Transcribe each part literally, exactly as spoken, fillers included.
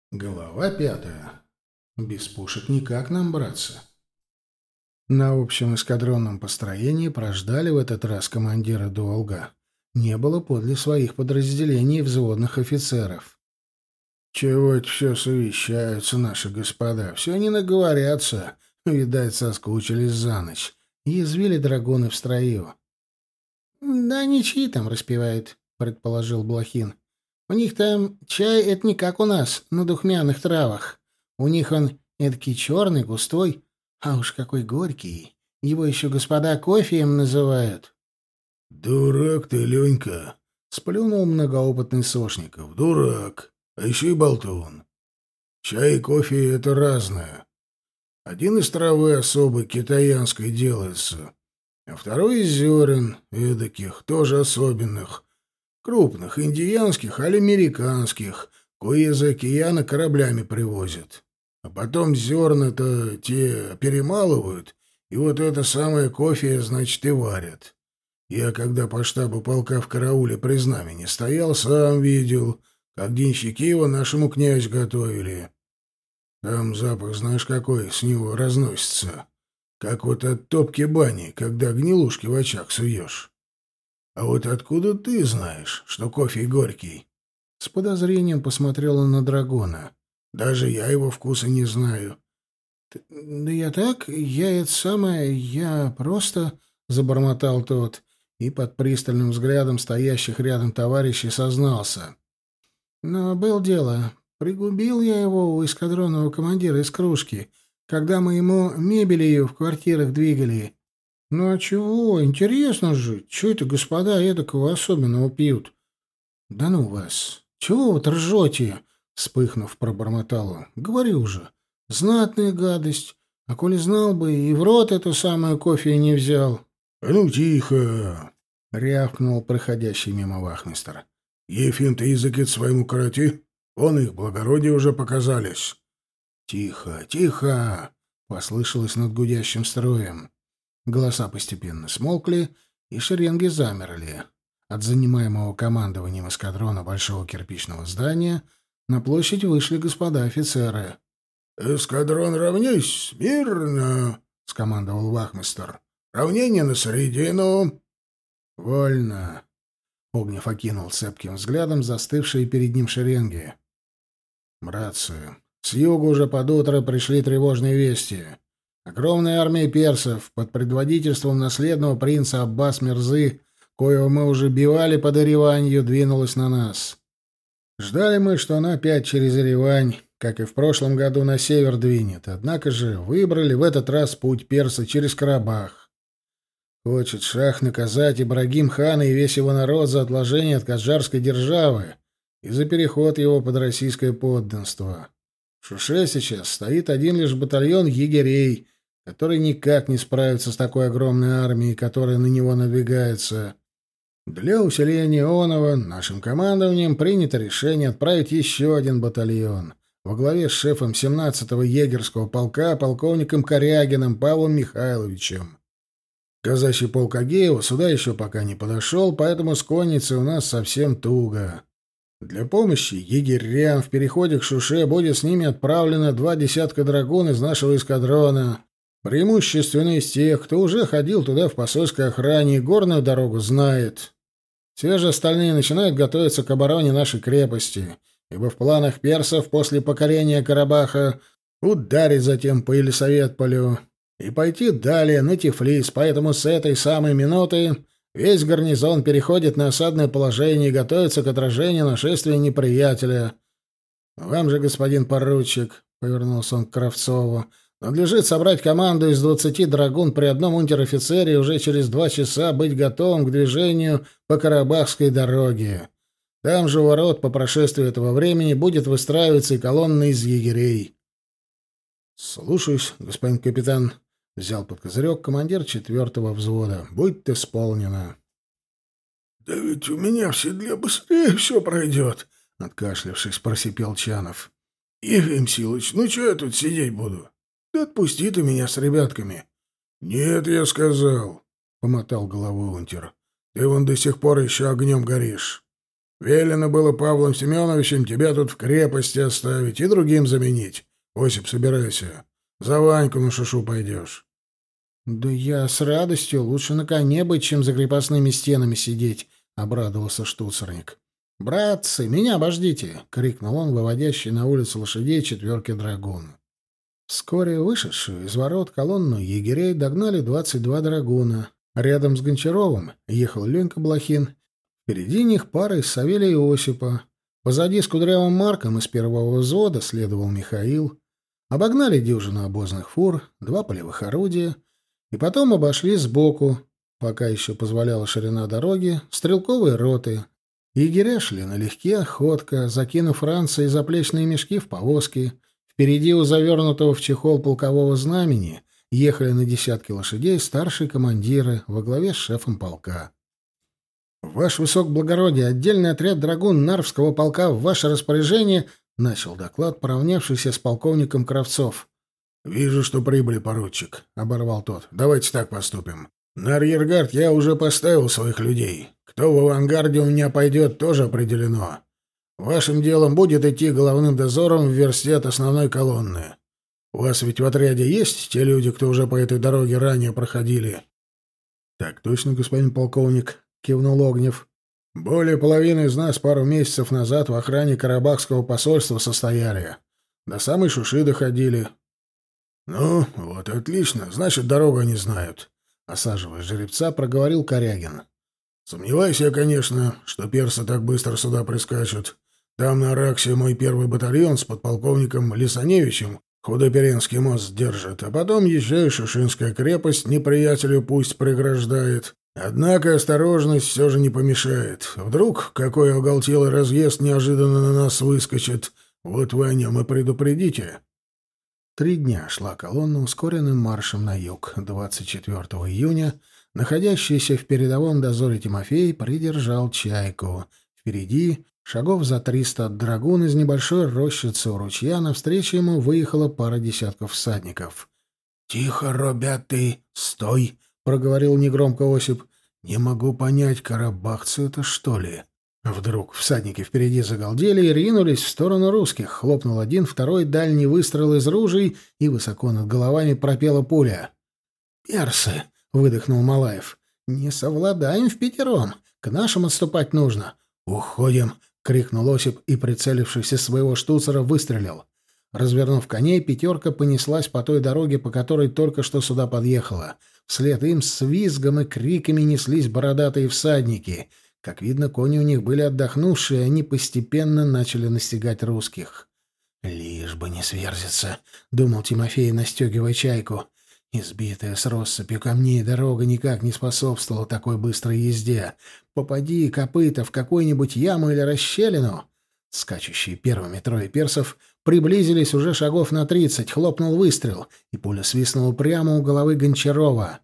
Глава пятая. Без пушек никак нам, братцы. На общем эскадронном построении прождали в этот раз командира долго. Не было подле своих подразделений взводных офицеров. Чего это все совещаются наши господа? Все не наговорятся. Видать, соскучились за ночь. Язвили драгуны в строю. — Да ничьи там распевают, — предположил Блохин. — У них там чай — это не как у нас, на духмяных травах. У них он эдакий черный, густой, а уж какой горький. Его еще господа кофеем называют. — Дурак ты, Ленька! — сплюнул многоопытный Сошников. — Дурак! А еще и болтун. Чай и кофе — это разное. Один из травы особой китаянской делается, а второй из зерен, эдаких, тоже особенных, крупных, индиянских или американских, кое из океана кораблями привозят. А потом зерна-то те перемалывают, и вот это самое кофе, значит, и варят. Я, когда по штабу полка в карауле при знамени стоял, сам видел, как денщики его нашему князю готовили. Там запах, знаешь, какой с него разносится. Как вот от топки бани, когда гнилушки в очаг суешь. А вот откуда ты знаешь, что кофе горький? С подозрением посмотрела на драгона. Даже я его вкуса не знаю. — Да я так, я это самое, я просто... — забормотал тот, и под пристальным взглядом стоящих рядом товарищей сознался. — Но было дело. Пригубил я его у эскадронного командира из кружки, когда мы ему мебель ее в квартирах двигали. — Ну а чего? Интересно же. Чего это господа эдакого особенного пьют? — Да ну вас! Чего вот ржете? — вспыхнув, пробормотал он. — Говорю же, знатная гадость. А коли знал бы, и в рот эту самую кофе не взял. — А ну тихо! — рявкнул проходящий мимо вахмистр. — Ефим, ты язык своему короти. Вон их благородие уже показались. — Тихо, тихо! — послышалось над гудящим строем. Голоса постепенно смолкли, и шеренги замерли. От занимаемого командованием эскадрона большого кирпичного здания на площадь вышли господа офицеры. — Эскадрон, равняйсь! Смирно! — скомандовал вахмистр. — Равнение на середину! — Вольно! — Огнев окинул цепким взглядом застывшие перед ним шеренги. — Братцы, с юга уже под утро пришли тревожные вести. Огромная армия персов под предводительством наследного принца Аббас Мирзы, коего мы уже бивали под Ереванью, двинулась на нас. Ждали мы, что она опять через Еревань, как и в прошлом году, на север двинет, однако же выбрали в этот раз путь перса через Карабах. Хочет шах наказать Ибрагим-хана и весь его народ за отложение от Каджарской державы и за переход его под российское подданство. В Шуше сейчас стоит один лишь батальон егерей, который никак не справится с такой огромной армией, которая на него надвигается. Для усиления оного нашим командованием принято решение отправить еще один батальон во главе с шефом семнадцатого егерского полка полковником Корягиным Павлом Михайловичем. Казачий полк Агеева сюда еще пока не подошел, поэтому с конницей у нас совсем туго. Для помощи егерям в переходе к Шуше будет с ними отправлено два десятка драгун из нашего эскадрона, преимущественно из тех, кто уже ходил туда в посольской охране и горную дорогу знает. Все же остальные начинают готовиться к обороне нашей крепости, ибо в планах персов после покорения Карабаха ударить затем по Елисаветполю и пойти далее на Тифлис, поэтому с этой самой минуты весь гарнизон переходит на осадное положение и готовится к отражению нашествия неприятеля. Вам же, господин поручик, — повернулся он к Кравцову, — надлежит собрать команду из двадцати драгун при одном унтер-офицере и уже через два часа быть готовым к движению по Карабахской дороге. Там же у ворот по прошествии этого времени будет выстраиваться и колонна из егерей. — Слушаюсь, господин капитан, — взял под козырек командир четвертого взвода. — Будет исполнено. — Да ведь у меня в седле быстрее все пройдет, — откашлявшись, просипел Чанов. — Ефим Силыч, ну что я тут сидеть буду? Да отпусти ты меня с ребятками. — Нет, я сказал, — помотал головой унтер. — Ты вон до сих пор еще огнем горишь. Велено было Павлом Семеновичем тебя тут в крепости оставить и другим заменить. Осип, собирайся. За Ваньку на шушу пойдешь». «Да я с радостью. Лучше на коне быть, чем за крепостными стенами сидеть», — обрадовался штуцерник. «Братцы, меня обождите!» — крикнул он, выводящий на улицу лошадей четверки драгун. Вскоре вышедшую из ворот колонну егерей догнали двадцать два драгуна. Рядом с Гончаровым ехал Ленька Блохин. Впереди них пара из Савелия и Осипа. Позади с кудрявым Марком из первого взвода следовал Михаил. Обогнали дюжину обозных фур, два полевых орудия, и потом обошли сбоку, пока еще позволяла ширина дороги, стрелковые роты. Егеря шли налегке, ходко, закинув ранцы и заплечные мешки в повозки. Впереди у завернутого в чехол полкового знамени ехали на десятки лошадей старшие командиры во главе с шефом полка. «Ваше высокоблагородие, отдельный отряд драгун Нарвского полка в ваше распоряжение», — начал доклад, поравнявшийся с полковником Кравцов. «Вижу, что прибыли, поручик», — оборвал тот. «Давайте так поступим. На арьергард я уже поставил своих людей. Кто в авангарде у меня пойдет, тоже определено. Вашим делом будет идти головным дозором в версте от основной колонны. У вас ведь в отряде есть те люди, кто уже по этой дороге ранее проходили?» «Так точно, господин полковник», — кивнул Огнев. «Более половины из нас пару месяцев назад в охране Карабахского посольства состояли. До самой Шуши доходили». «Ну, вот и отлично. Значит, дорогу они знают», — осаживая жеребца, проговорил Корягин. «Сомневаюсь я, конечно, что персы так быстро сюда прискачут. Там на Араксе мой первый батальон с подполковником Лисаневичем Худоперенский мост держит, а потом еще и Шушинская крепость неприятелю пусть преграждает. Однако осторожность все же не помешает. Вдруг какой оголтелый разъезд неожиданно на нас выскочит. Вот вы о нем и предупредите». Три дня шла колонна ускоренным маршем на юг. двадцать четвёртого июня находящийся в передовом дозоре Тимофей придержал чайку. Впереди, шагов за триста от драгун, из небольшой рощицы у ручья навстречу ему выехала пара десятков всадников. «Тихо, ребята, стой!» — проговорил негромко Осип. «Не могу понять, карабахцы это что ли?» Вдруг всадники впереди загалдели и ринулись в сторону русских. Хлопнул один, второй дальний выстрел из ружей, и высоко над головами пропела пуля. «Персы!» — выдохнул Малаев. «Не совладаем впятером. К нашим отступать нужно». «Уходим!» — крикнул Осип и, прицелившись из своего штуцера, выстрелил. Развернув коней, пятерка понеслась по той дороге, по которой только что сюда подъехала. Вслед им с визгом и криками неслись бородатые всадники. Как видно, кони у них были отдохнувшие, и они постепенно начали настигать русских. «Лишь бы не сверзиться», — думал Тимофей, настегивая чайку. Избитая с россыпью камней дорога никак не способствовала такой быстрой езде. Попади копыта в какую-нибудь яму или расщелину. Скачущие первыми трое персов приблизились уже шагов на тридцать, хлопнул выстрел, и пуля свистнула прямо у головы Гончарова.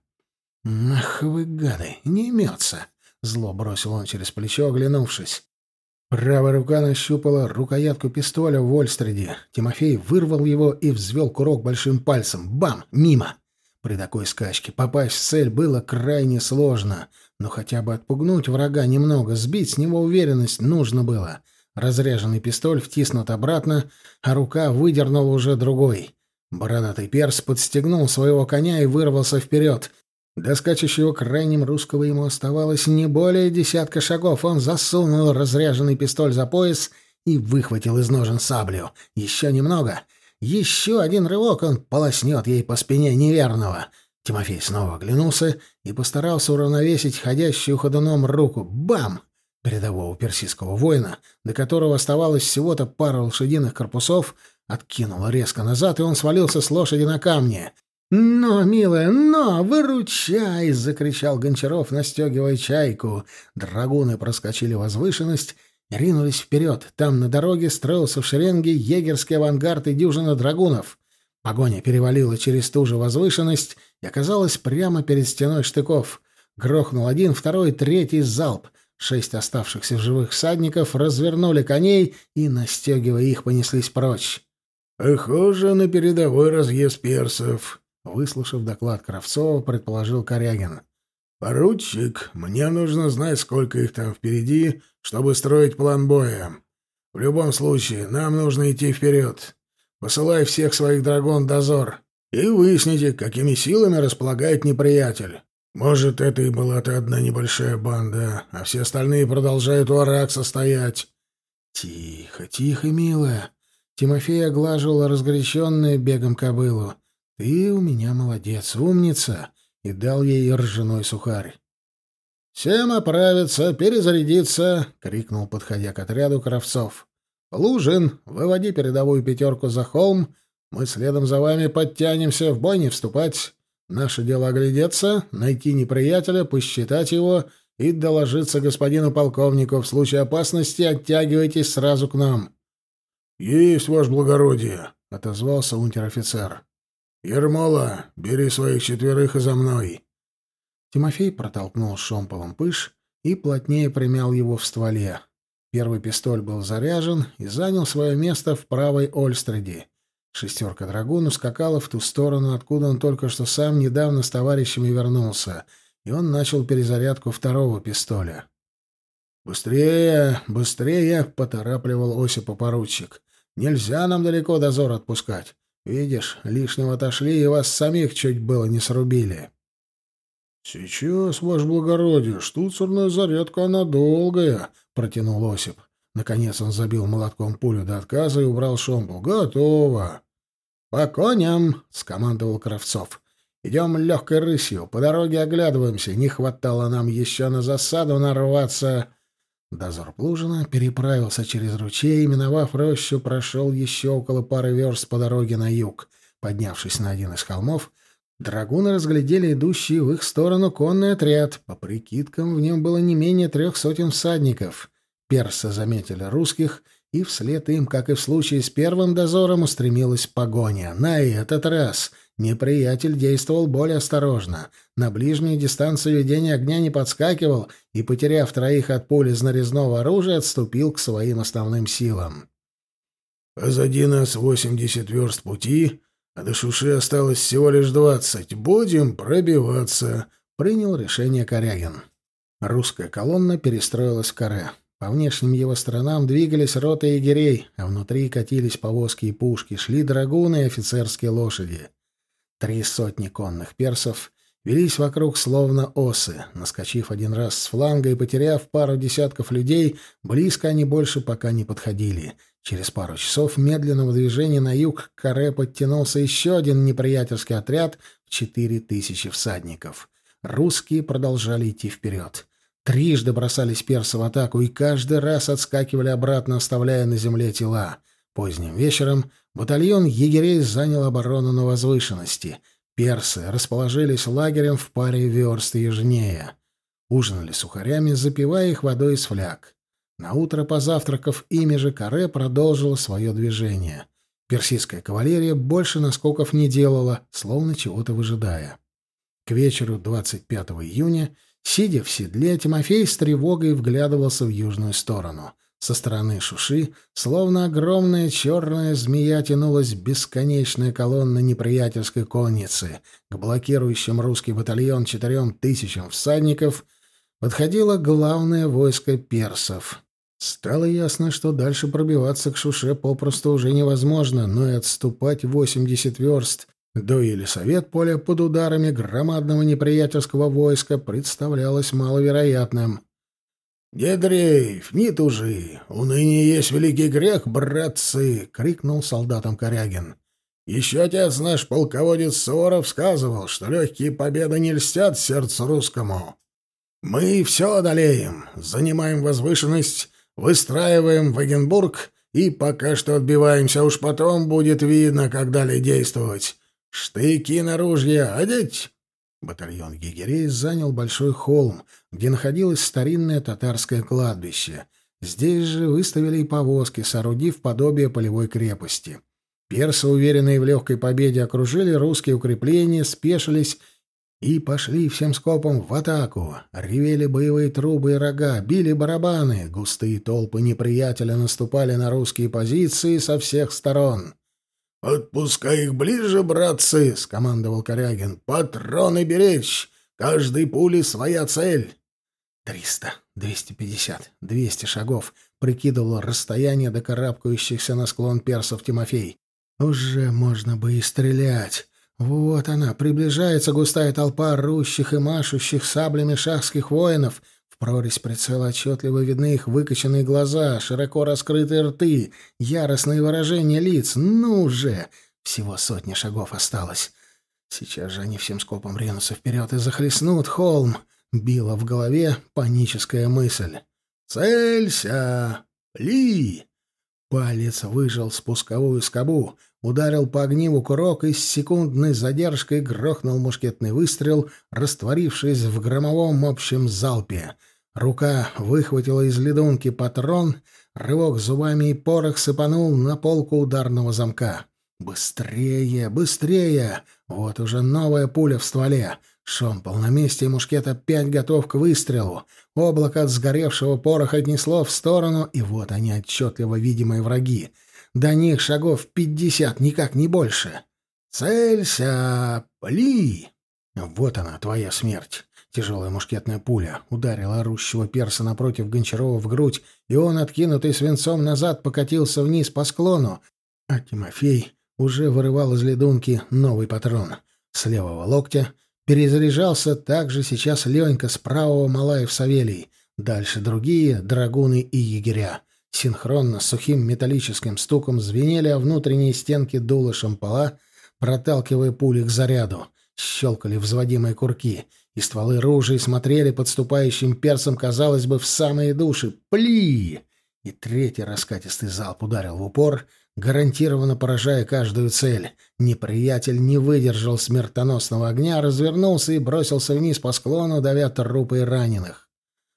«Ах вы, гады, не имется!» — зло бросил он через плечо, оглянувшись. Правая рука нащупала рукоятку пистоля в вольстреде. Тимофей вырвал его и взвел курок большим пальцем. Бам! Мимо! При такой скачке попасть в цель было крайне сложно, но хотя бы отпугнуть врага немного, сбить с него уверенность нужно было. Разряженный пистоль втиснут обратно, а рука выдернула уже другой. Бородатый перс подстегнул своего коня и вырвался вперед. До скачущего крайним русского ему оставалось не более десятка шагов. Он засунул разряженный пистоль за пояс и выхватил из ножен саблю. Еще немного. Еще один рывок, он полоснет ей по спине неверного. Тимофей снова оглянулся и постарался уравновесить ходящую ходуном руку. Бам! Передового персидского воина, до которого оставалось всего-то пара лошадиных корпусов, откинуло резко назад, и он свалился с лошади на камни. «Но, милая, но! Выручай!» — закричал Гончаров, настегивая чайку. Драгуны проскочили возвышенность и ринулись вперед. Там на дороге строился в шеренге егерский авангард и дюжина драгунов. Погоня перевалила через ту же возвышенность и оказалась прямо перед стеной штыков. Грохнул один, второй, третий залп. Шесть оставшихся в живых всадников развернули коней и, настегивая их, понеслись прочь. «Похоже на передовой разъезд персов», — выслушав доклад Кравцова, предположил Корягин. «Поручик, мне нужно знать, сколько их там впереди, чтобы строить план боя. В любом случае, нам нужно идти вперед. Посылай всех своих драгон в дозор и выясните, какими силами располагает неприятель. Может, это и была-то одна небольшая банда, а все остальные продолжают у Аракса стоять». «Тихо, тихо, милая». Тимофей оглаживал разгоряченную бегом кобылу. «Ты у меня молодец, умница!» И дал ей ржаной сухарь. «Всем оправиться, перезарядиться!» — крикнул, подходя к отряду Кравцов. «Лужин, выводи передовую пятерку за холм. Мы следом за вами подтянемся, в бой не вступать. Наше дело оглядеться, найти неприятеля, посчитать его и доложиться господину полковнику. В случае опасности оттягивайтесь сразу к нам». «Есть, ваше благородие», — отозвался унтер-офицер. «Ермола, бери своих четверых и за мной». Тимофей протолкнул шомполом пыш и плотнее примял его в стволе. Первый пистоль был заряжен и занял свое место в правой ольстреде. Шестерка драгун ускакала в ту сторону, откуда он только что сам недавно с товарищами вернулся, и он начал перезарядку второго пистоля. «Быстрее, быстрее!» — поторапливал Осипа поручик. «Нельзя нам далеко дозор отпускать. Видишь, лишнего отошли, и вас самих чуть было не срубили». «Сейчас, ваше благородие, штуцерная зарядка, она долгая», — протянул Осип. Наконец он забил молотком пулю до отказа и убрал шомпол. «Готово!» «По коням!» — скомандовал Кравцов. «Идем легкой рысью, по дороге оглядываемся. Не хватало нам еще на засаду нарваться». Дозор Плужина переправился через ручей и, миновав рощу, прошел еще около пары верст по дороге на юг. Поднявшись на один из холмов, драгуны разглядели идущий в их сторону конный отряд. По прикидкам, в нем было не менее трех сотен всадников. Персы заметили русских, и вслед им, как и в случае с первым дозором, устремилась погоня. На этот раз неприятель действовал более осторожно. На ближнюю дистанцию ведения огня не подскакивал и, потеряв троих от пули из нарезного оружия, отступил к своим основным силам. «Позади нас восемьдесят верст пути, а до Шуши осталось всего лишь двадцать. Будем пробиваться», — принял решение Корягин. Русская колонна перестроилась в каре. По внешним его сторонам двигались роты егерей, а внутри катились повозки и пушки, шли драгуны и офицерские лошади. Три сотни конных персов велись вокруг словно осы. Наскочив один раз с фланга и потеряв пару десятков людей, близко они больше пока не подходили. Через пару часов медленного движения на юг к каре подтянулся еще один неприятельский отряд в четыре тысячи всадников. Русские продолжали идти вперед. Трижды бросались персы в атаку и каждый раз отскакивали обратно, оставляя на земле тела. Поздним вечером батальон егерей занял оборону на возвышенности. Персы расположились лагерем в паре верст южнее. Ужинали сухарями, запивая их водой из фляг. Наутро, позавтракав ими же, каре продолжило свое движение. Персидская кавалерия больше наскоков не делала, словно чего-то выжидая. К вечеру двадцать пятого июня, сидя в седле, Тимофей с тревогой вглядывался в южную сторону. Со стороны Шуши, словно огромная черная змея, тянулась бесконечная колонна неприятельской конницы. К блокирующим русский батальон четырем тысячам всадников подходило главное войско персов. Стало ясно, что дальше пробиваться к Шуше попросту уже невозможно, но и отступать восемьдесят верст до Елисаветполя под ударами громадного неприятельского войска представлялось маловероятным. «Не дрейф, не тужи, уныние есть великий грех, братцы!» — крикнул солдатам Корягин. «Еще отец наш полководец Суворов сказывал, что легкие победы не льстят сердцу русскому. Мы все одолеем, занимаем возвышенность, выстраиваем Вагенбург и пока что отбиваемся, уж потом будет видно, как далее действовать. Штыки на ружья одеть!» Батальон егерей занял большой холм, где находилось старинное татарское кладбище. Здесь же выставили и повозки, соорудив подобие полевой крепости. Персы, уверенные в легкой победе, окружили русские укрепления, спешились и пошли всем скопом в атаку. Ревели боевые трубы и рога, били барабаны. Густые толпы неприятеля наступали на русские позиции со всех сторон. «Подпускай их ближе, братцы!» — скомандовал Корягин. «Патроны беречь! Каждой пули своя цель!» Триста, двести пятьдесят, двести шагов. Прикидывал расстояние до карабкающихся на склон персов Тимофей. Уже можно бы и стрелять. Вот она, приближается густая толпа орущих и машущих саблями шахских воинов. В прорезь прицела отчетливо видны их выкоченные глаза, широко раскрытые рты, яростные выражения лиц. Ну же! Всего сотни шагов осталось. Сейчас же они всем скопом ринутся вперед и захлестнут холм. Била в голове паническая мысль. «Целься! Пли!» Палец выжал спусковую скобу, ударил по огниву курок и с секундной задержкой грохнул мушкетный выстрел, растворившись в громовом общем залпе. Рука выхватила из ледунки патрон, рывок зубами и порох сыпанул на полку ударного замка. «Быстрее! Быстрее!» Вот уже новая пуля в стволе. Шомпол на месте, и мушкет опять готов к выстрелу. Облако от сгоревшего пороха отнесло в сторону, и вот они, отчетливо видимые враги. До них шагов пятьдесят, никак не больше. «Целься! Пли!» Вот она, твоя смерть. Тяжелая мушкетная пуля ударила орущего перса напротив Гончарова в грудь, и он, откинутый свинцом назад, покатился вниз по склону, а Тимофей уже вырывал из ледунки новый патрон. С левого локтя перезаряжался также сейчас Ленька, с правого Малаев Савелий. Дальше другие — драгуны и егеря. Синхронно с сухим металлическим стуком звенели о внутренние стенки дула шампала, проталкивая пули к заряду. Щелкали взводимые курки, и стволы ружей смотрели подступающим персам, казалось бы, в самые души. Пли! И третий раскатистый залп ударил в упор, гарантированно поражая каждую цель. Неприятель не выдержал смертоносного огня, развернулся и бросился вниз по склону, давя трупы и раненых.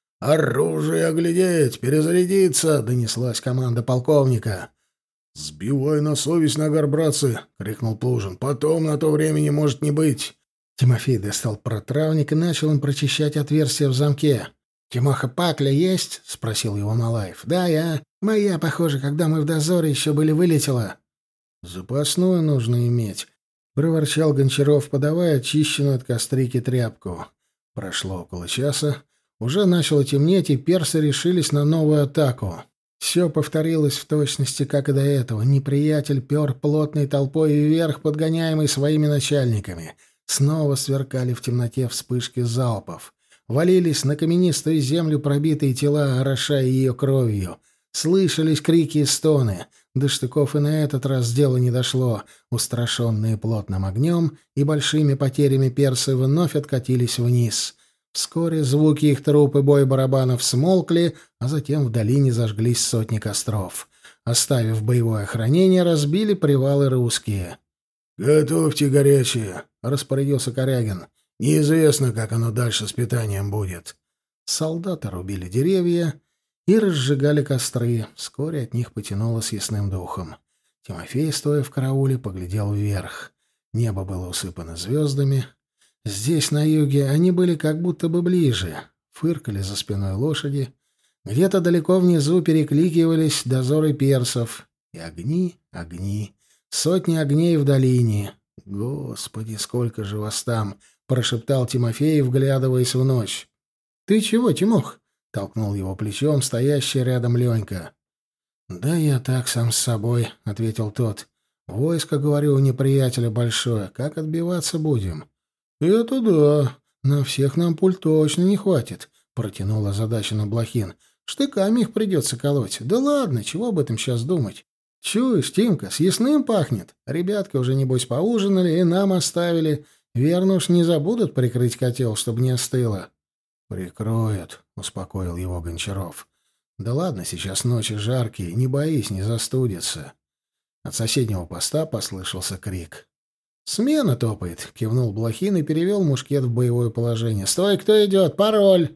«Оружие оглядеть! Перезарядиться!» — донеслась команда полковника. «Сбивай на совесть, нагар, братцы!» — крикнул Плужин. «Потом на то времени может не быть!» Тимофей достал протравник и начал им прочищать отверстия в замке. «Тимоха, пакля есть?» — спросил его Малаев. «Да, я. Моя, похоже, когда мы в дозоре еще были, вылетела». «Запасную нужно иметь», — проворчал Гончаров, подавая очищенную от кострики тряпку. Прошло около часа. Уже начало темнеть, и персы решились на новую атаку. Все повторилось в точности, как и до этого. Неприятель пер плотной толпой вверх, подгоняемый своими начальниками. Снова сверкали в темноте вспышки залпов. Валились на каменистую землю пробитые тела, орошая ее кровью. Слышались крики и стоны. До штыков и на этот раз дело не дошло. Устрашенные плотным огнем и большими потерями персы вновь откатились вниз. Вскоре звуки их труп и бой барабанов смолкли, а затем в долине зажглись сотни костров. Оставив боевое охранение, разбили привалы русские. «Готовьте горячее», — распорядился Корягин. «Неизвестно, как оно дальше с питанием будет». Солдаты рубили деревья и разжигали костры. Вскоре от них потянуло съестным духом. Тимофей, стоя в карауле, поглядел вверх. Небо было усыпано звездами. Здесь, на юге, они были как будто бы ближе. Фыркали за спиной лошади. Где-то далеко внизу перекликивались дозоры персов. И огни, огни. Сотни огней в долине. «Господи, сколько же вас там!» — прошептал Тимофей, вглядываясь в ночь. «Ты чего, Тимох?» — толкнул его плечом стоящий рядом Ленька. «Да я так сам с собой», — ответил тот. «Войско, говорю, у неприятеля большое. Как отбиваться будем?» «Это да. На всех нам пуль точно не хватит», — протянул озадаченно Блохин. «Штыками их придется колоть. Да ладно, чего об этом сейчас думать? Чуешь, Тимка, съестным пахнет. Ребятки уже, небось, поужинали и нам оставили. Верно уж не забудут прикрыть котел, чтобы не остыло». «Прикроют», — успокоил его Гончаров. «Да ладно, сейчас ночи жаркие, не боись, не застудится». От соседнего поста послышался крик. «Смена топает», — кивнул Блохин и перевел мушкет в боевое положение. «Стой, кто идет? Пароль!»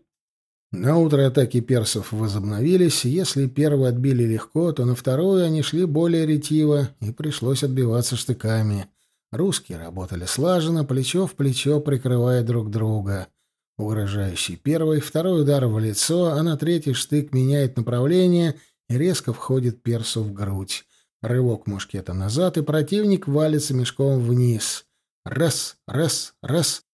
На утро атаки персов возобновились. Если первую отбили легко, то на вторую они шли более ретиво, и пришлось отбиваться штыками. Русские работали слаженно, плечо в плечо, прикрывая друг друга. Угрожающий первый, второй удар в лицо, а на третий штык меняет направление и резко входит персу в грудь. Рывок мушкета назад, и противник валится мешком вниз. Раз, раз, раз.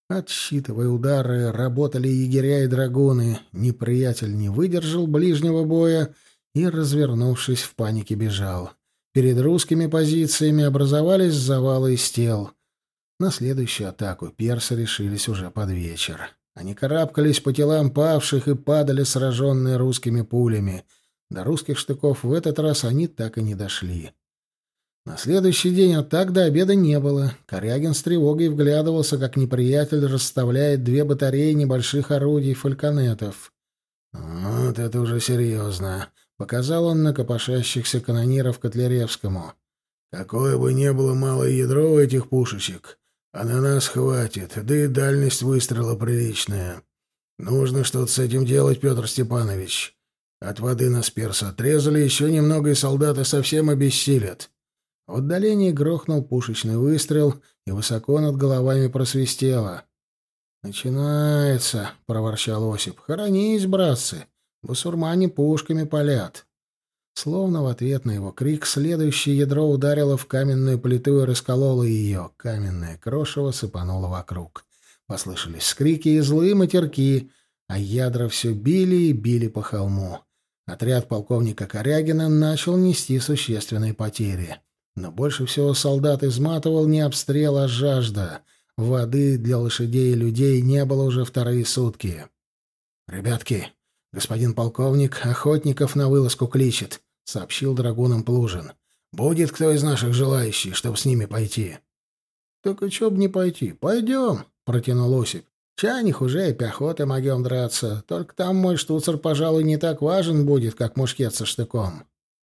Отсчитывая удары, работали егеря и драгуны. Неприятель не выдержал ближнего боя и, развернувшись, в панике бежал. Перед русскими позициями образовались завалы из тел. На следующую атаку персы решились уже под вечер. Они карабкались по телам павших и падали, сраженные русскими пулями. До русских штыков в этот раз они так и не дошли. На следующий день атак до обеда не было. Корягин с тревогой вглядывался, как неприятель расставляет две батареи небольших орудий фальконетов. «Вот это уже серьезно», — показал он на копошащихся канониров Котляревскому. «Какое бы ни было малое ядро у этих пушечек, а на нас хватит, да и дальность выстрела приличная. Нужно что-то с этим делать, Петр Степанович. От воды нас персы отрезали, еще немного, и солдаты совсем обессилят». В отдалении грохнул пушечный выстрел, и высоко над головами просвистело. «Начинается», — проворчал Осип. «Хоронись, братцы, басурмане пушками палят». Словно в ответ на его крик следующее ядро ударило в каменную плиту и раскололо ее. Каменное крошево сыпануло вокруг. Послышались скрики и злые матерки, а ядра все били и били по холму. Отряд полковника Корягина начал нести существенные потери. Но больше всего солдат изматывал не обстрел, а жажда. Воды для лошадей и людей не было уже вторые сутки. «Ребятки, господин полковник охотников на вылазку кличет», — сообщил драгунам Плужин. «Будет кто из наших желающих, чтобы с ними пойти?» «Так и чё б не пойти? Пойдем», — протянул Осип. «Чай не хуже и пехоты могем драться. Только там мой штуцер, пожалуй, не так важен будет, как мушкет со штыком».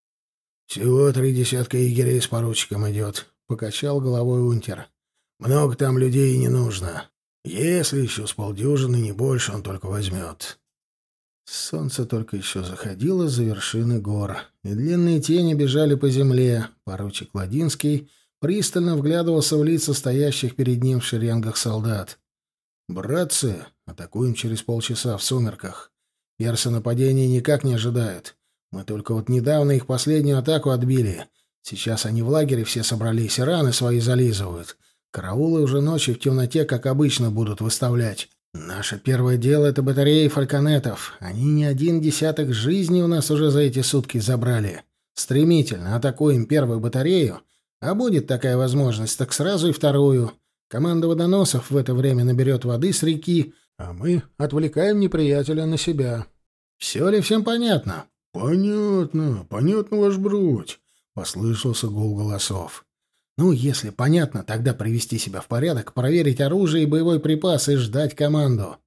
«Всего три десятка егерей с поручиком идет», — покачал головой унтер. «Много там людей и не нужно. Если еще с полдюжины, не больше, он только возьмет». Солнце только еще заходило за вершины гор, и длинные тени бежали по земле. Поручик Ладинский пристально вглядывался в лица стоящих перед ним в шеренгах солдат. «Братцы, атакуем через полчаса в сумерках. Персы нападения никак не ожидают. Мы только вот недавно их последнюю атаку отбили. Сейчас они в лагере все собрались и раны свои зализывают. Караулы уже ночью в темноте, как обычно, будут выставлять. Наше первое дело — это батареи фальконетов. Они не один десяток жизней у нас уже за эти сутки забрали. Стремительно атакуем первую батарею, а будет такая возможность, так сразу и вторую. Команда водоносов в это время наберет воды с реки, а мы отвлекаем неприятеля на себя. Все ли всем понятно?» «Понятно, понятно, ваш бродь», — послышался гул голосов. «Ну, если понятно, тогда привести себя в порядок, проверить оружие и боевой припас и ждать команду».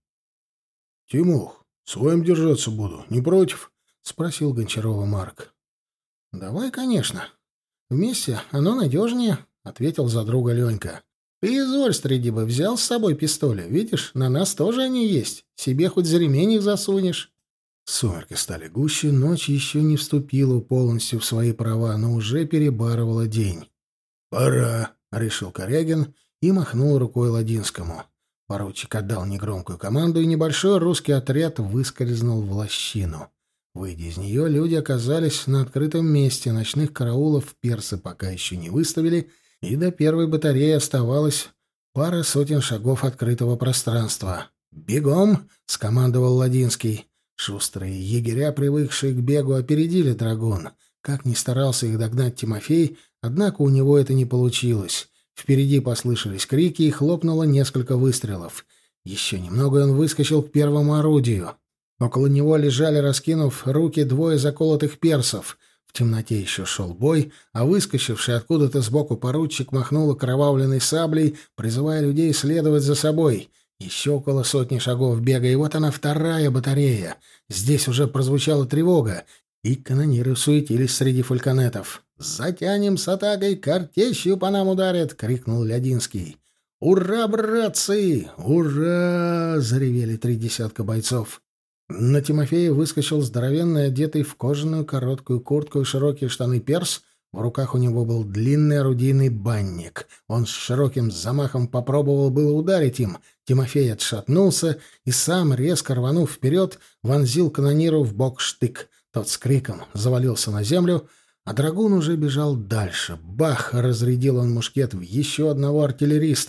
«Тимух, своим держаться буду, не против?» — спросил Гончарова Марк. «Давай, конечно. Вместе оно надежнее», — ответил за друга Ленька. «Ты из Ольстриди бы взял с собой пистоли. Видишь, на нас тоже они есть. Себе хоть за ремень их засунешь». Сумерки стали гуще, ночь еще не вступила полностью в свои права, но уже перебарывала день. «Пора», — решил Корягин и махнул рукой Ладинскому. Поручик отдал негромкую команду, и небольшой русский отряд выскользнул в лощину. Выйдя из нее, люди оказались на открытом месте. Ночных караулов персы пока еще не выставили, и до первой батареи оставалось пара сотен шагов открытого пространства. «Бегом!» — скомандовал Ладинский. Шустрые егеря, привыкшие к бегу, опередили драгун. Как ни старался их догнать Тимофей, однако у него это не получилось. Впереди послышались крики и хлопнуло несколько выстрелов. Еще немного он выскочил к первому орудию. Около него лежали, раскинув руки, двое заколотых персов. В темноте еще шел бой, а выскочивший откуда-то сбоку поручик махнул окровавленной саблей, призывая людей следовать за собой. Еще около сотни шагов бега, и вот она, вторая батарея. Здесь уже прозвучала тревога, и канониры суетились среди фальконетов. «Затянем с атакой, картечью по нам ударят!» — крикнул Лядинский. «Ура, братцы! Ура!» — заревели три десятка бойцов. На Тимофея выскочил здоровенный, одетый в кожаную короткую куртку и широкие штаны перс. В руках у него был длинный орудийный банник. Он с широким замахом попробовал было ударить им. Тимофей отшатнулся и сам, резко рванув вперед, вонзил канониру в бок штык. Тот с криком завалился на землю, а драгун уже бежал дальше. Бах! Разрядил он мушкет в еще одного артиллериста.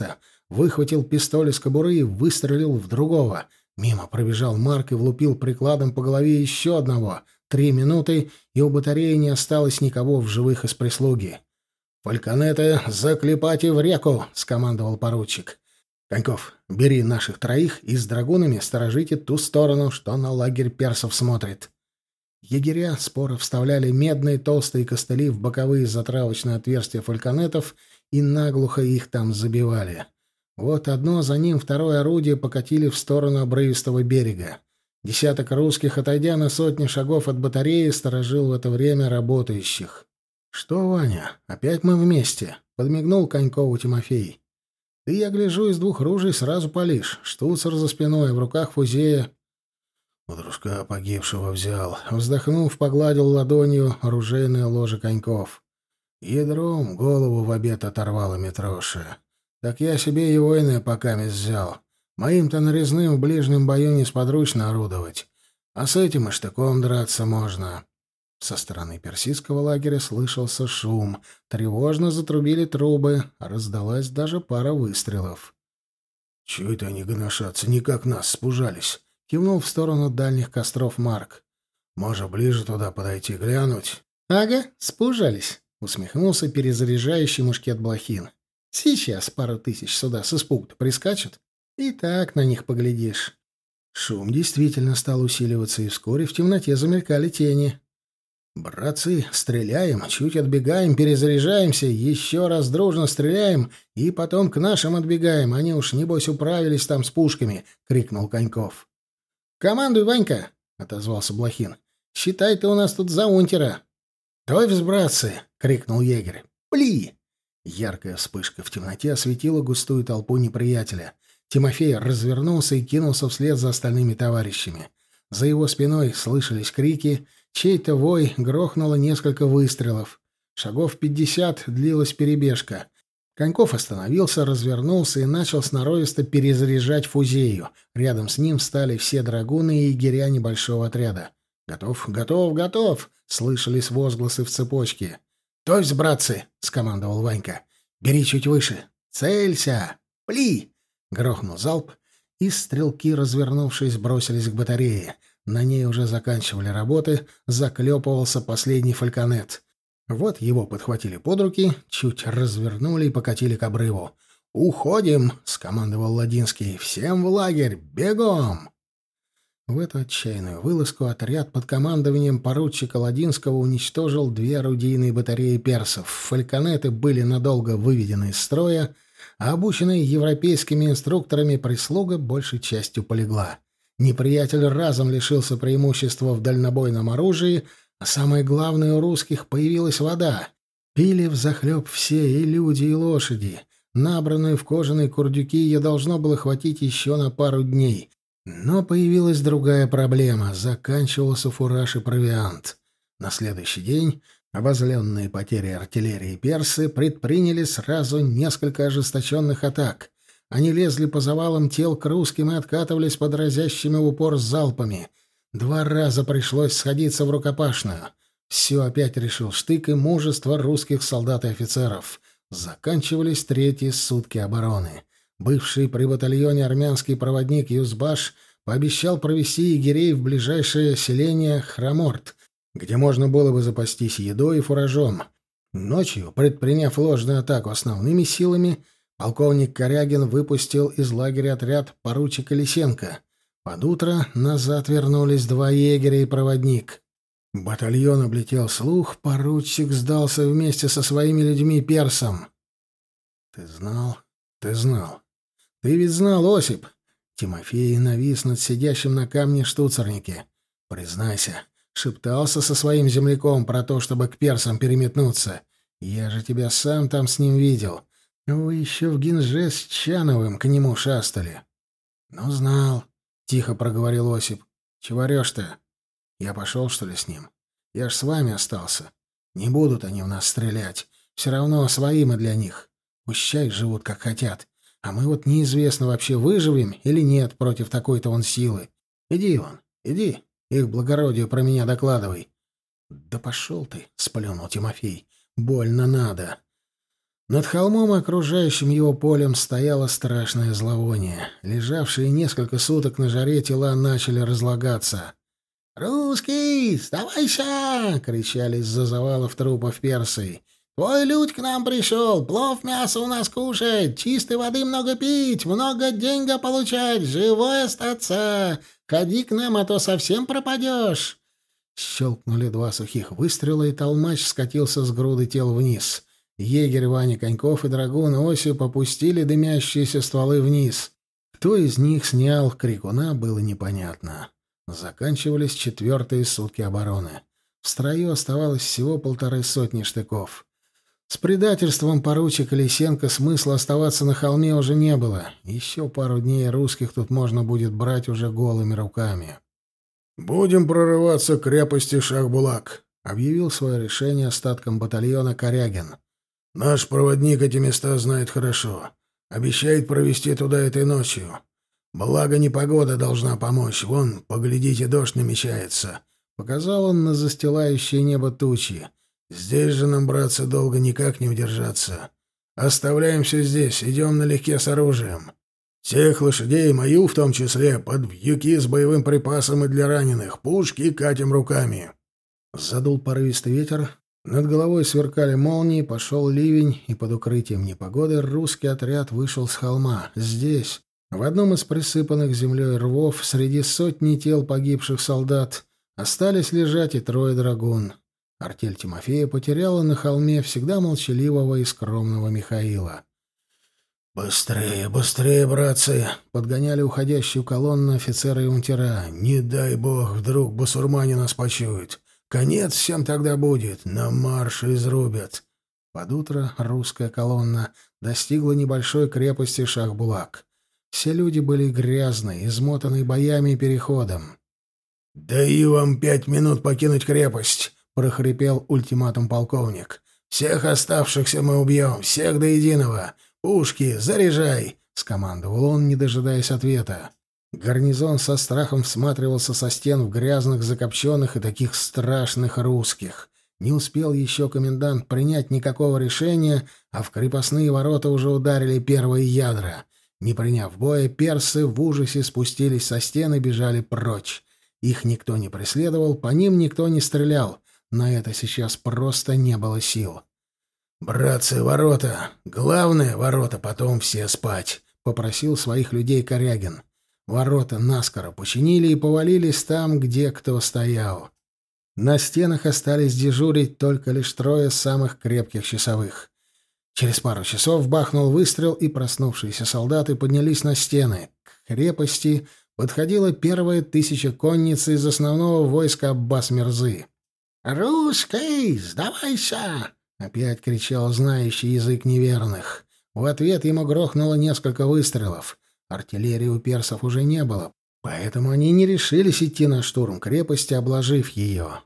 выхватил пистоль из кобуры и выстрелил в другого. Мимо пробежал Марк и влупил прикладом по голове еще одного. Три минуты, и у батареи не осталось никого в живых из прислуги. «Фальконеты, заклепайте в реку!» — скомандовал поручик. «Коньков, бери наших троих и с драгунами сторожите ту сторону, что на лагерь персов смотрит». Егеря споро вставляли медные толстые костыли в боковые затравочные отверстия фальконетов и наглухо их там забивали. Вот одно за ним второе орудие покатили в сторону обрывистого берега. Десяток русских, отойдя на сотни шагов от батареи, сторожил в это время работающих. «Что, Ваня, опять мы вместе?» — подмигнул Конькову Тимофей. «Ты, я гляжу, из двух ружей сразу палишь. Штуцер за спиной, в руках фузея». У дружка погибшего взял. Вздохнув, погладил ладонью оружейное ложе Коньков. Ядром голову в обед оторвало Митроша. Так я себе и воины покамест взял. Моим-то нарезным в ближнем бою несподручно орудовать. А с этим и штыком драться можно. Со стороны персидского лагеря слышался шум. Тревожно затрубили трубы. Раздалась даже пара выстрелов. — Чего это они гоношатся? Никак нас спужались. Кивнул в сторону дальних костров Марк. «Может, ближе туда подойти, глянуть?» «Ага, спужались», — усмехнулся перезаряжающий мушкет Блохин. «Сейчас пару тысяч сюда с испугу прискачут, и так на них поглядишь». Шум действительно стал усиливаться, и вскоре в темноте замелькали тени. «Братцы, стреляем, чуть отбегаем, перезаряжаемся, еще раз дружно стреляем, и потом к нашим отбегаем, они уж, небось, управились там с пушками», — крикнул Коньков. «Командуй, Ванька!» — отозвался Блохин. «Считай, ты у нас тут за унтера!» «Товсь, братцы!» — крикнул егерь. «Пли!» Яркая вспышка в темноте осветила густую толпу неприятеля. Тимофей развернулся и кинулся вслед за остальными товарищами. За его спиной слышались крики, чей-то вой, грохнуло несколько выстрелов. Шагов пятьдесят длилась перебежка. Коньков остановился, развернулся и начал сноровисто перезаряжать фузею. Рядом с ним встали все драгуны и егеря небольшого отряда. «Готов, готов, готов!» — слышались возгласы в цепочке. «Товсь, братцы!» — скомандовал Ванька. «Бери чуть выше! Целься! Пли!» — грохнул залп, и стрелки, развернувшись, бросились к батарее. На ней уже заканчивали работы, заклепывался последний фальконет. Вот его подхватили под руки, чуть развернули и покатили к обрыву. «Уходим!» — скомандовал Ладинский. «Всем в лагерь! Бегом!» В эту отчаянную вылазку отряд под командованием поручика Ладинского уничтожил две орудийные батареи персов. Фальконеты были надолго выведены из строя, а обученная европейскими инструкторами прислуга большей частью полегла. Неприятель разом лишился преимущества в дальнобойном оружии, а самое главное, у русских появилась вода. Пили взахлеб все, и люди, и лошади. Набранную в кожаные курдюки ее должно было хватить еще на пару дней. Но появилась другая проблема — заканчивался фураж и провиант. На следующий день обозленные потери артиллерии персы предприняли сразу несколько ожесточенных атак. Они лезли по завалам тел к русским и откатывались под разящими в упор залпами. Два раза пришлось сходиться в рукопашную. Все опять решил штык и мужество русских солдат и офицеров. Заканчивались третьи сутки обороны. Бывший при батальоне армянский проводник Юзбаш пообещал провести егерей в ближайшее селение Храморт, где можно было бы запастись едой и фуражом. Ночью, предприняв ложную атаку основными силами, полковник Корягин выпустил из лагеря отряд поручика Лисенко. Под утро назад вернулись два егеря и проводник. Батальон облетел слух, поручик сдался вместе со своими людьми персам. «Ты знал? Ты знал. Ты ведь знал, Осип!» Тимофей навис над сидящим на камне штуцернике. «Признайся, шептался со своим земляком про то, чтобы к персам переметнуться. Я же тебя сам там с ним видел. Вы еще в Гинже с Чановым к нему шастали». «Ну, знал», — тихо проговорил Осип. «Чего орешь-то? Я пошел, что ли, с ним? Я ж с вами остался. Не будут они в нас стрелять. Все равно свои мы для них. Пущай живут, как хотят. А мы вот неизвестно, вообще выживем или нет против такой-то вон силы. Иди, Иван, иди, их благородию про меня докладывай». «Да пошел ты», — сплюнул Тимофей. «Больно надо». Над холмом и окружающим его полем стояло страшное зловоние. Лежавшие несколько суток на жаре тела начали разлагаться. «Русский, сдавайся!» — кричали из-за завалов трупов персы. «Твой людь к нам пришел! Плов, мясо у нас кушать! Чистой воды много пить! Много деньга получать! Живой остаться! Ходи к нам, а то совсем пропадешь!» Щелкнули два сухих выстрела, и толмач скатился с груды тел вниз. Егерь Ваня Коньков и драгун Осип попустили дымящиеся стволы вниз. Кто из них снял крикуна, было непонятно. Заканчивались четвертые сутки обороны. В строю оставалось всего полторы сотни штыков. С предательством поручика Лисенко смысла оставаться на холме уже не было. Еще пару дней русских тут можно будет брать уже голыми руками. «Будем прорываться к крепости Шах-Булак», — объявил свое решение остаткам батальона Корягин. «Наш проводник эти места знает хорошо. Обещает провести туда этой ночью. Благо, непогода должна помочь. Вон, поглядите, дождь намечается». Показал он на застилающее небо тучи. «Здесь же нам, братцы, долго никак не удержаться. Оставляем все здесь, идем налегке с оружием. Всех лошадей, мою в том числе, под вьюки с боевым припасом и для раненых. Пушки катим руками». Задул порывистый ветер. Над головой сверкали молнии, пошел ливень, и под укрытием непогоды русский отряд вышел с холма. Здесь, в одном из присыпанных землей рвов, среди сотни тел погибших солдат, остались лежать и трое драгун. Артель Тимофея потеряла на холме всегда молчаливого и скромного Михаила. «Быстрее, быстрее, братцы!» — подгоняли уходящую колонну офицеры и унтера. «Не дай бог, вдруг басурмане нас почуют. Конец всем тогда будет, на марш изрубят». Под утро русская колонна достигла небольшой крепости Шах-Булак. Все люди были грязные, измотанные боями и переходом. «Даю вам пять минут покинуть крепость», — прохрипел ультиматум полковник. «Всех оставшихся мы убьем, всех до единого. Пушки, заряжай!» — скомандовал он, не дожидаясь ответа. Гарнизон со страхом всматривался со стен в грязных, закопченных и таких страшных русских. Не успел еще комендант принять никакого решения, а в крепостные ворота уже ударили первые ядра. Не приняв боя, персы в ужасе спустились со стен и бежали прочь. Их никто не преследовал, по ним никто не стрелял. На это сейчас просто не было сил. «Братцы, ворота! Главное, ворота, потом все спать!» — попросил своих людей Корягин. Ворота наскоро починили и повалились там, где кто стоял. На стенах остались дежурить только лишь трое самых крепких часовых. Через пару часов бахнул выстрел, и проснувшиеся солдаты поднялись на стены. К крепости подходила первая тысяча конницы из основного войска Аббас-Мирзы. «Русский, сдавайся!» — опять кричал знающий язык неверных. В ответ ему грохнуло несколько выстрелов. Артиллерии у персов уже не было, поэтому они не решились идти на штурм крепости, обложив ее.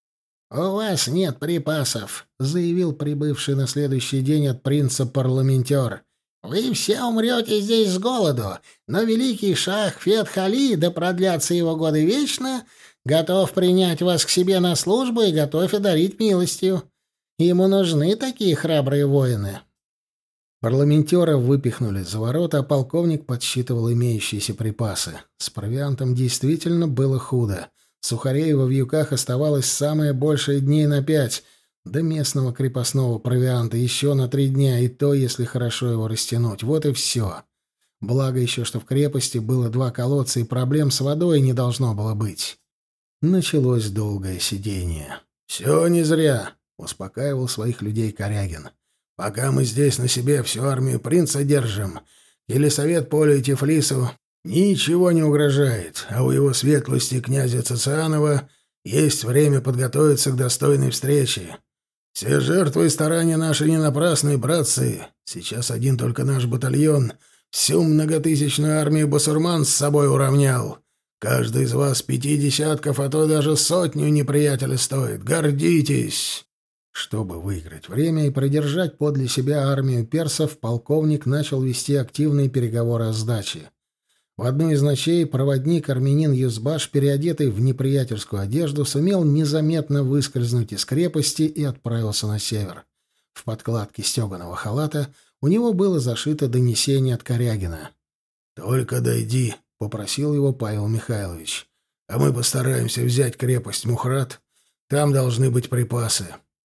«У вас нет припасов», — заявил прибывший на следующий день от принца парламентер. «Вы все умрете здесь с голоду, но великий шах Фетх-Али, да продлятся его годы вечно, готов принять вас к себе на службу и готов одарить милостью. Ему нужны такие храбрые воины». Парламентера выпихнули за ворота, а полковник подсчитывал имеющиеся припасы. С провиантом действительно было худо. Сухарей во вьюках оставалось самое большее дней на пять, до местного крепостного провианта еще на три дня, и то, если хорошо его растянуть. Вот и все. Благо еще, что в крепости было два колодца, и проблем с водой не должно было быть. Началось долгое сидение. «Все не зря», — успокаивал своих людей Корягин. «Пока мы здесь на себе всю армию принца держим, Елисавет Полю и Тифлису ничего не угрожает, а у его светлости князя Цицианова есть время подготовиться к достойной встрече. Все жертвы и старания наши не напрасны, братцы. Сейчас один только наш батальон всю многотысячную армию басурман с собой уравнял. Каждый из вас пяти десятков, а то даже сотню неприятеля стоит. Гордитесь!» Чтобы выиграть время и продержать подле себя армию персов, полковник начал вести активные переговоры о сдаче. В одну из ночей проводник армянин Юзбаш, переодетый в неприятельскую одежду, сумел незаметно выскользнуть из крепости и отправился на север. В подкладке стеганого халата у него было зашито донесение от Корягина. «Только дойди», — попросил его Павел Михайлович. «А мы постараемся взять крепость Мухрат. Там должны быть припасы».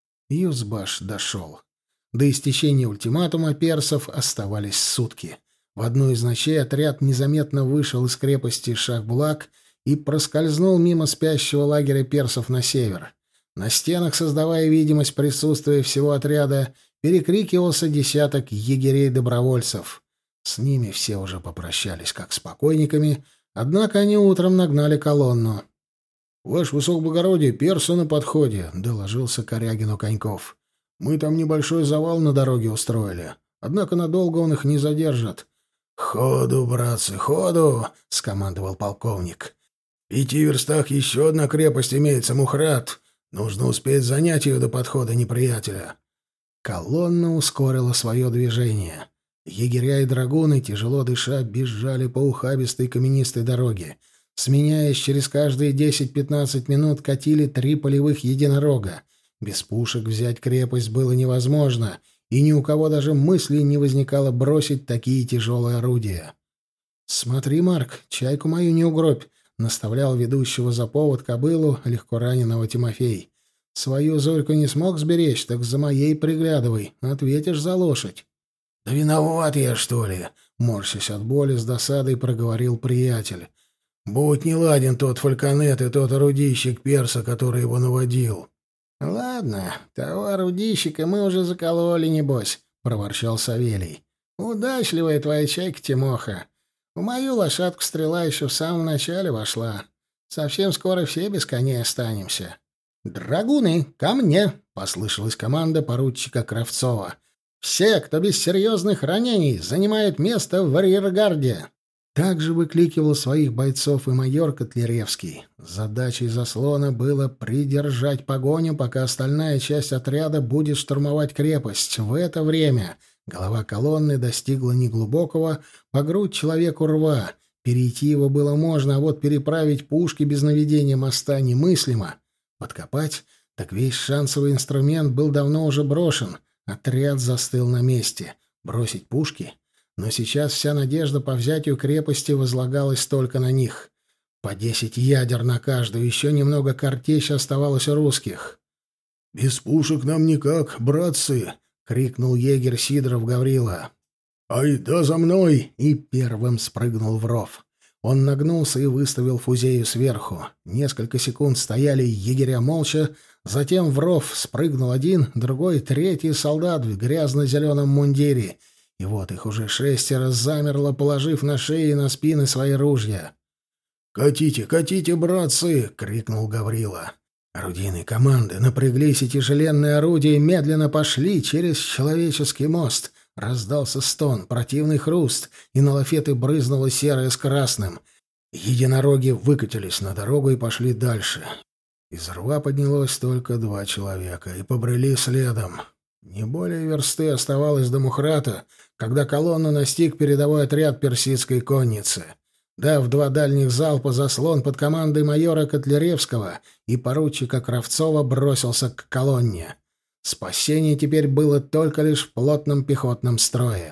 Юзбаш дошел. До истечения ультиматума персов оставались сутки. В одну из ночей отряд незаметно вышел из крепости Шахбулак и проскользнул мимо спящего лагеря персов на север. На стенах, создавая видимость присутствия всего отряда, перекрикивался десяток егерей-добровольцев. С ними все уже попрощались как с покойниками, однако они утром нагнали колонну. «Ваше высокоблагородие, персы на подходе», — доложился Корягину Коньков. «Мы там небольшой завал на дороге устроили, однако надолго он их не задержит». «Ходу, братцы, ходу!» — скомандовал полковник. «В пяти верстах еще одна крепость имеется, Мухрат. Нужно успеть занять ее до подхода неприятеля». Колонна ускорила свое движение. Егеря и драгуны, тяжело дыша, бежали по ухабистой каменистой дороге. Сменяясь через каждые десять-пятнадцать минут, катили три полевых единорога. Без пушек взять крепость было невозможно, и ни у кого даже мысли не возникало бросить такие тяжелые орудия. «Смотри, Марк, чайку мою не угробь», — наставлял ведущего за повод кобылу легко раненого Тимофей. «Свою Зорьку не смог сберечь, так за моей приглядывай, ответишь за лошадь». «Да виноват я, что ли?» — морщась от боли, с досадой проговорил приятель. «Будь не ладен тот фальконет и тот орудийщик перса, который его наводил». «Ладно, того орудийщика мы уже закололи, небось», — проворчал Савелий. «Удачливая твоя чайка, Тимоха. В мою лошадку стрела еще в самом начале вошла. Совсем скоро все без коней останемся». «Драгуны, ко мне!» — послышалась команда поручика Кравцова. «Все, кто без серьезных ранений, занимает место в арьергарде». Также выкликивал своих бойцов и майор Котляревский. Задачей заслона было придержать погоню, пока остальная часть отряда будет штурмовать крепость. В это время голова колонны достигла неглубокого, по грудь человеку рва. Перейти его было можно, а вот переправить пушки без наведения моста немыслимо. Подкопать, так весь шансовый инструмент был давно уже брошен. Отряд застыл на месте. Бросить пушки? Но сейчас вся надежда по взятию крепости возлагалась только на них. По десять ядер на каждую, еще немного картечь оставалось у русских. «Без пушек нам никак, братцы!» — крикнул егерь Сидоров Гаврила. «Ай, да за мной!» И первым спрыгнул в ров. Он нагнулся и выставил фузею сверху. Несколько секунд стояли егеря молча, затем в ров спрыгнул один, другой, третий солдат в грязно-зеленом мундире. И вот их уже шестеро замерло, положив на шеи и на спины свои ружья. «Катите, катите, братцы!» — крикнул Гаврила. Орудийные команды напряглись, и тяжеленные орудия медленно пошли через человеческий мост. Раздался стон, противный хруст, и на лафеты брызнуло серое с красным. Единороги выкатились на дорогу и пошли дальше. Из рва поднялось только два человека и побрели следом. Не более версты оставалось до Мухрата, когда колонну настиг передовой отряд персидской конницы. Дав два дальних залпа, заслон под командой майора Котляревского и поручика Кравцова бросился к колонне. Спасение теперь было только лишь в плотном пехотном строе.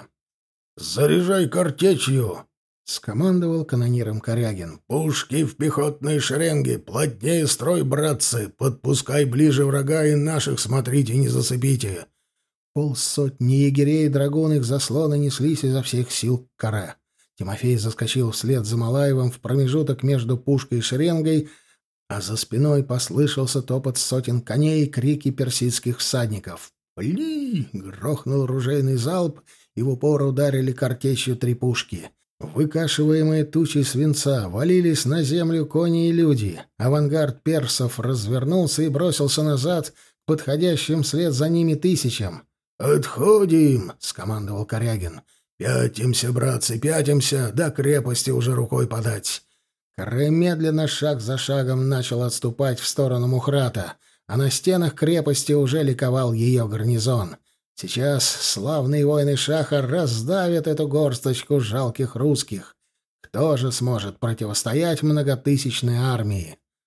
«Заряжай картечью!» — скомандовал канониром Корягин. «Пушки в пехотные шеренги! Плотнее строй, братцы! Подпускай ближе врага и наших смотрите, не зацепите!» Полсотни егерей и драгун их заслона неслись изо всех сил к коре. Тимофей заскочил вслед за Малаевым в промежуток между пушкой и шеренгой, а за спиной послышался топот сотен коней и крики персидских всадников. «Пли!» — грохнул ружейный залп, и в упор ударили картечью три пушки. Выкашиваемые тучей свинца валились на землю кони и люди. Авангард персов развернулся и бросился назад к подходящим вслед за ними тысячам. «Отходим!» — скомандовал Корягин. «Пятимся, братцы, пятимся! До крепости уже рукой подать!» Каре медленно, шаг за шагом, начал отступать в сторону Мухрата, а на стенах крепости уже ликовал ее гарнизон. Сейчас славные воины Шаха раздавят эту горсточку жалких русских. Кто же сможет противостоять многотысячной армии?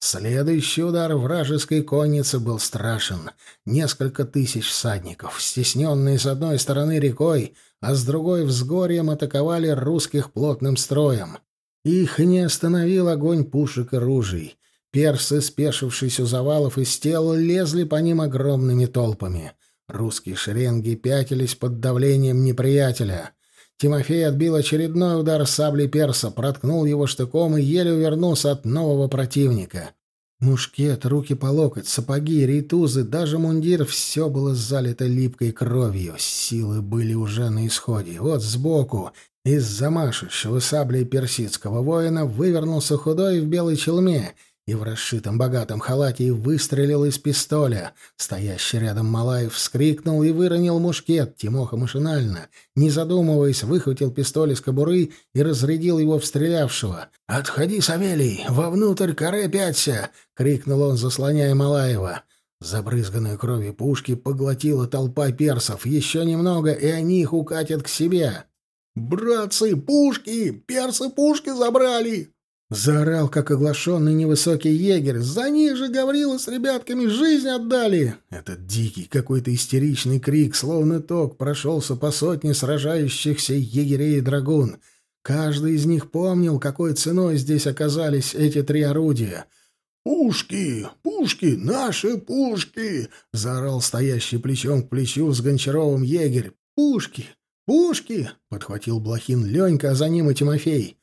Следующий удар вражеской конницы был страшен. Несколько тысяч всадников, стесненные с одной стороны рекой, а с другой взгорьем, атаковали русских плотным строем. Их не остановил огонь пушек и ружей. Персы, спешившись у завалов из тел, лезли по ним огромными толпами. Русские шеренги пятились под давлением неприятеля. Тимофей отбил очередной удар саблей перса, проткнул его штыком и еле увернулся от нового противника. Мушкет, руки по локоть, сапоги, рейтузы, даже мундир — все было залито липкой кровью. Силы были уже на исходе. Вот сбоку, из-за машущего саблей персидского воина, вывернулся худой в белой челме и в расшитом богатом халате выстрелил из пистоля. Стоящий рядом Малаев вскрикнул и выронил мушкет. Тимоха машинально, не задумываясь, выхватил пистоль из кобуры и разрядил его в стрелявшего. «Отходи, Савелий! Вовнутрь каре пяться!» — крикнул он, заслоняя Малаева. Забрызганную кровью пушки поглотила толпа персов. Еще немного, и они их укатят к себе. «Братцы, пушки! Персы пушки забрали!» Заорал, как оглашенный невысокий егерь. «За них же Гаврила с ребятками жизнь отдали!» Этот дикий, какой-то истеричный крик, словно ток, прошелся по сотне сражающихся егерей и драгун. Каждый из них помнил, какой ценой здесь оказались эти три орудия. «Пушки! Пушки! Наши пушки!» — заорал стоящий плечом к плечу с Гончаровым егерь. «Пушки! Пушки!» — подхватил Блохин Ленька, а за ним и Тимофей.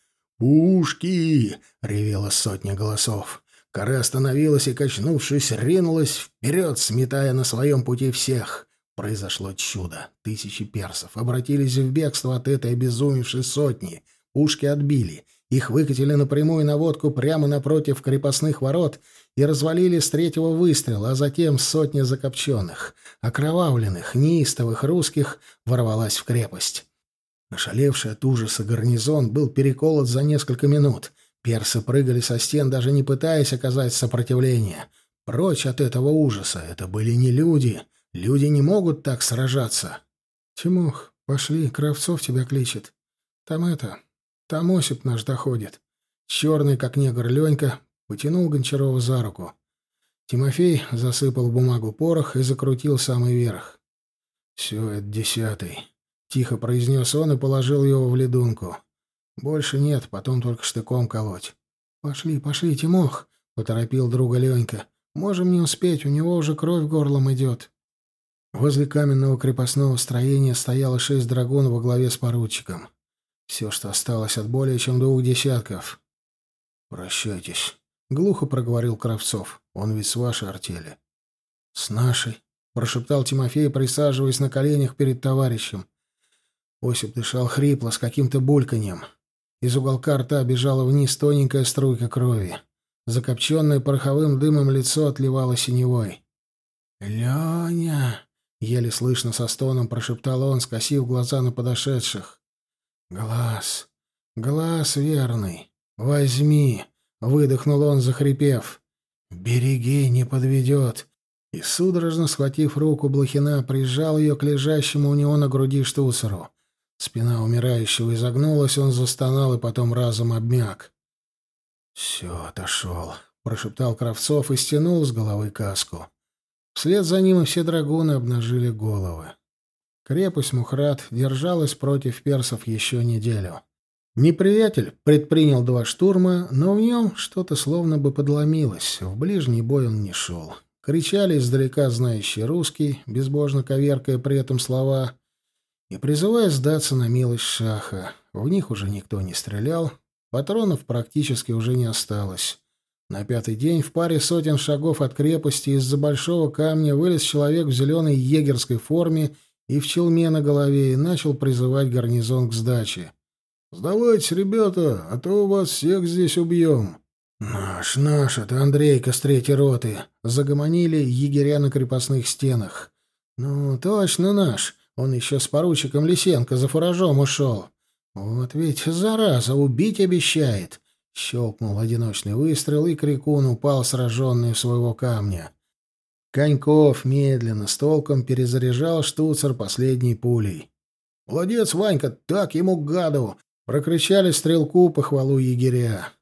«Пушки!» — ревела сотня голосов. Каре остановилась и, качнувшись, ринулась вперед, сметая на своем пути всех. Произошло чудо. Тысячи персов обратились в бегство от этой обезумевшей сотни. Пушки отбили. Их выкатили на прямую наводку прямо напротив крепостных ворот и развалили с третьего выстрела, а затем сотня закопченных, окровавленных, неистовых русских ворвалась в крепость. Ошалевший от ужаса гарнизон был переколот за несколько минут. Персы прыгали со стен, даже не пытаясь оказать сопротивление. Прочь от этого ужаса. Это были не люди. Люди не могут так сражаться. — Тимох, пошли, Кравцов тебя кличет. Там это... Там Осип наш доходит. Черный, как негр, Ленька потянул Гончарова за руку. Тимофей засыпал в бумагу порох и закрутил самый верх. — Все, это десятый. Тихо произнес он и положил его в ледунку. «Больше нет, потом только штыком колоть». «Пошли, пошли, Тимох!» — поторопил друга Ленька. «Можем не успеть, у него уже кровь горлом идет». Возле каменного крепостного строения стояло шесть драгун во главе с поручиком. Все, что осталось от более чем двух десятков. «Прощайтесь», — глухо проговорил Кравцов. «Он ведь с вашей артели». «С нашей», — прошептал Тимофей, присаживаясь на коленях перед товарищем. Осип дышал хрипло, с каким-то бульканьем. Из уголка рта бежала вниз тоненькая струйка крови. Закопченное пороховым дымом лицо отливало синевой. «Леня!» — еле слышно со стоном прошептал он, скосив глаза на подошедших. «Глаз! Глаз верный! Возьми!» — выдохнул он, захрипев. «Береги, не подведет!» И, судорожно схватив руку Блохина, прижал ее к лежащему у него на груди штуцеру. Спина умирающего изогнулась, он застонал и потом разом обмяк. «Все, отошел», — прошептал Кравцов и стянул с головы каску. Вслед за ним и все драгуны обнажили головы. Крепость Мухрат держалась против персов еще неделю. Неприятель предпринял два штурма, но в нем что-то словно бы подломилось. В ближний бой он не шел. Кричали издалека знающие русский, безбожно коверкая при этом слова, и призывая сдаться на милость шаха. В них уже никто не стрелял, патронов практически уже не осталось. На пятый день в паре сотен шагов от крепости из-за большого камня вылез человек в зеленой егерской форме и в челме на голове и начал призывать гарнизон к сдаче. «Сдавайтесь, ребята, а то вас всех здесь убьем». «Наш, наш, это Андрейка с третьей роты», — загомонили егеря на крепостных стенах. «Ну, точно наш. Он еще с поручиком Лисенко за фуражом ушел. Вот ведь, зараза, убить обещает». Щелкнул одиночный выстрел, и крикун упал, сраженный у своего камня. Коньков медленно, с толком перезаряжал штуцер последней пулей. «Молодец, Ванька, так ему гаду!» — прокричали стрелку похвалу егеря.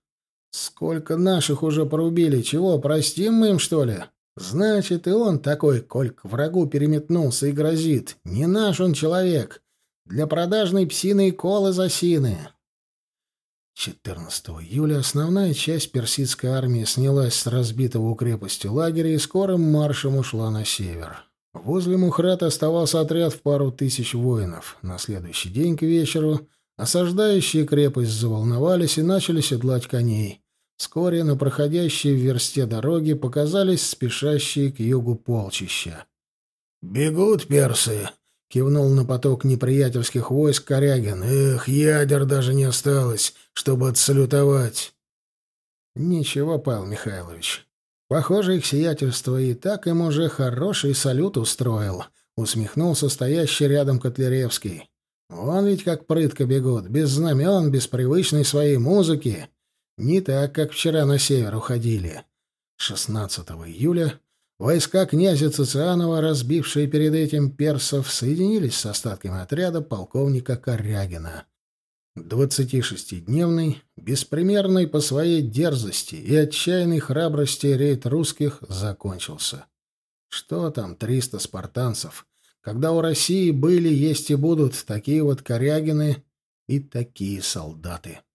Сколько наших уже порубили, чего, простим мы им, что ли? Значит, и он такой, коль к врагу переметнулся и грозит. Не наш он человек. Для продажной псины и колы засины. четырнадцатого июля основная часть персидской армии снялась с разбитого у крепости лагеря и скорым маршем ушла на север. Возле Мухрата оставался отряд в пару тысяч воинов. На следующий день к вечеру осаждающие крепость заволновались и начали седлать коней. Вскоре на проходящей в версте дороге показались спешащие к югу полчища. «Бегут персы!» — кивнул на поток неприятельских войск Корягин. «Эх, ядер даже не осталось, чтобы отсалютовать!» «Ничего, Павел Михайлович. Похоже, их сиятельство и так им уже хороший салют устроил», — усмехнулся стоящий рядом Котляревский. «Вон ведь как прытко бегут, без знамен, без привычной своей музыки. Не так, как вчера на север уходили». шестнадцатого июля войска князя Цицианова, разбившие перед этим персов, соединились с остатками отряда полковника Корягина. Двадцатишестидневный, беспримерный по своей дерзости и отчаянной храбрости рейд русских закончился. Что там триста спартанцев, когда у России были, есть и будут такие вот Корягины и такие солдаты.